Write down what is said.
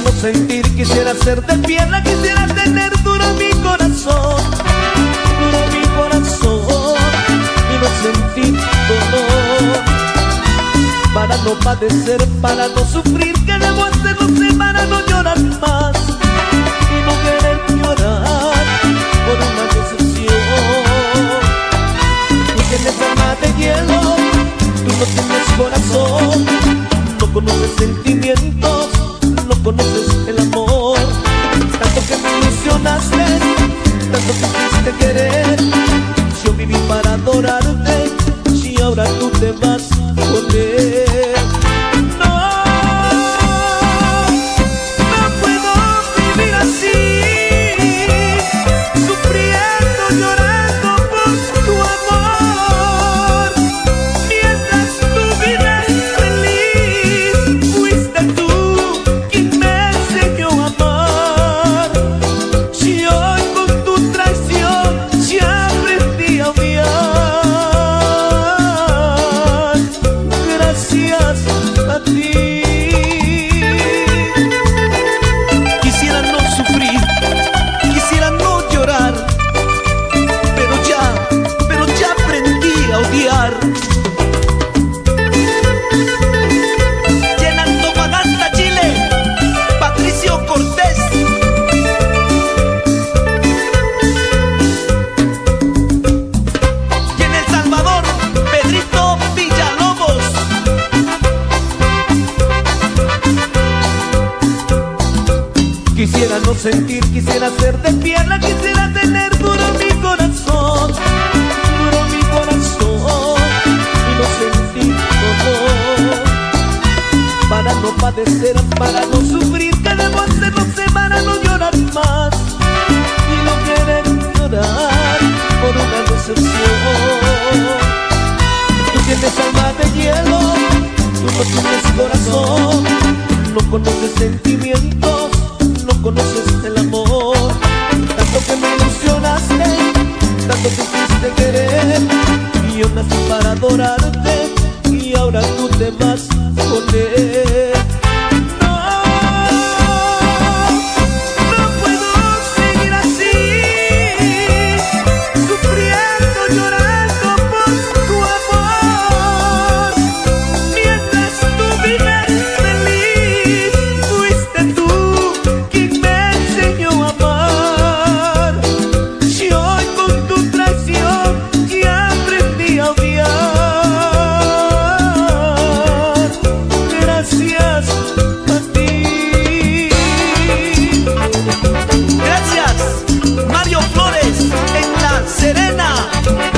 no sentir, quisiera ser de piedra, quisiera tener duro mi corazón, y no sentir dolor. Para no padecer, para no sufrir, ¿qué debo hacer? No sé, para no llorar más y no querer llorar por una decepción. Tú tienes alma de hielo, tú no tienes corazón, no conoces sentimientos, no conoces el amor. Tanto que me ilusionaste, tanto que quisiste querer, yo viví para adorarte, y ahora tú te vas con él. No puedo vivir así, sufriendo, llorando por tu amor. Mientras tú vives feliz, fuiste tú quien me enseñó a amar. Si hoy con tu traición ya aprendí a odiar, gracias a ti. Quisiera no sufrir, quisiera no llorar, pero ya aprendí a odiar. Llena Antofagasta, Chile, Patricio Cortés. Y en El Salvador, Pedrito Villalobos. Quisiera no sentir, quisiera ser de piedra, quisiera tener duro mi corazón, y no sentir dolor. Para no padecer, para no sufrir, ¿qué debo hacer? No sé, para no llorar más y no querer llorar por una decepción. Tú tienes alma de hielo, tú no tienes corazón, no conoces sentimientos, no conoces el amor. Tanto que me ilusionaste, tanto que quisiste querer, y yo nací para adorarte, y ahora tú te vas con él. No puedo seguir así, sufriendo, llorando por tu amor. Mientras tú vives feliz, fuiste tú quien me enseñó a amar. Si hoy con tu traición ya aprendí a odiar, gracias a ti. Gracias, Mario Flores en La Serena.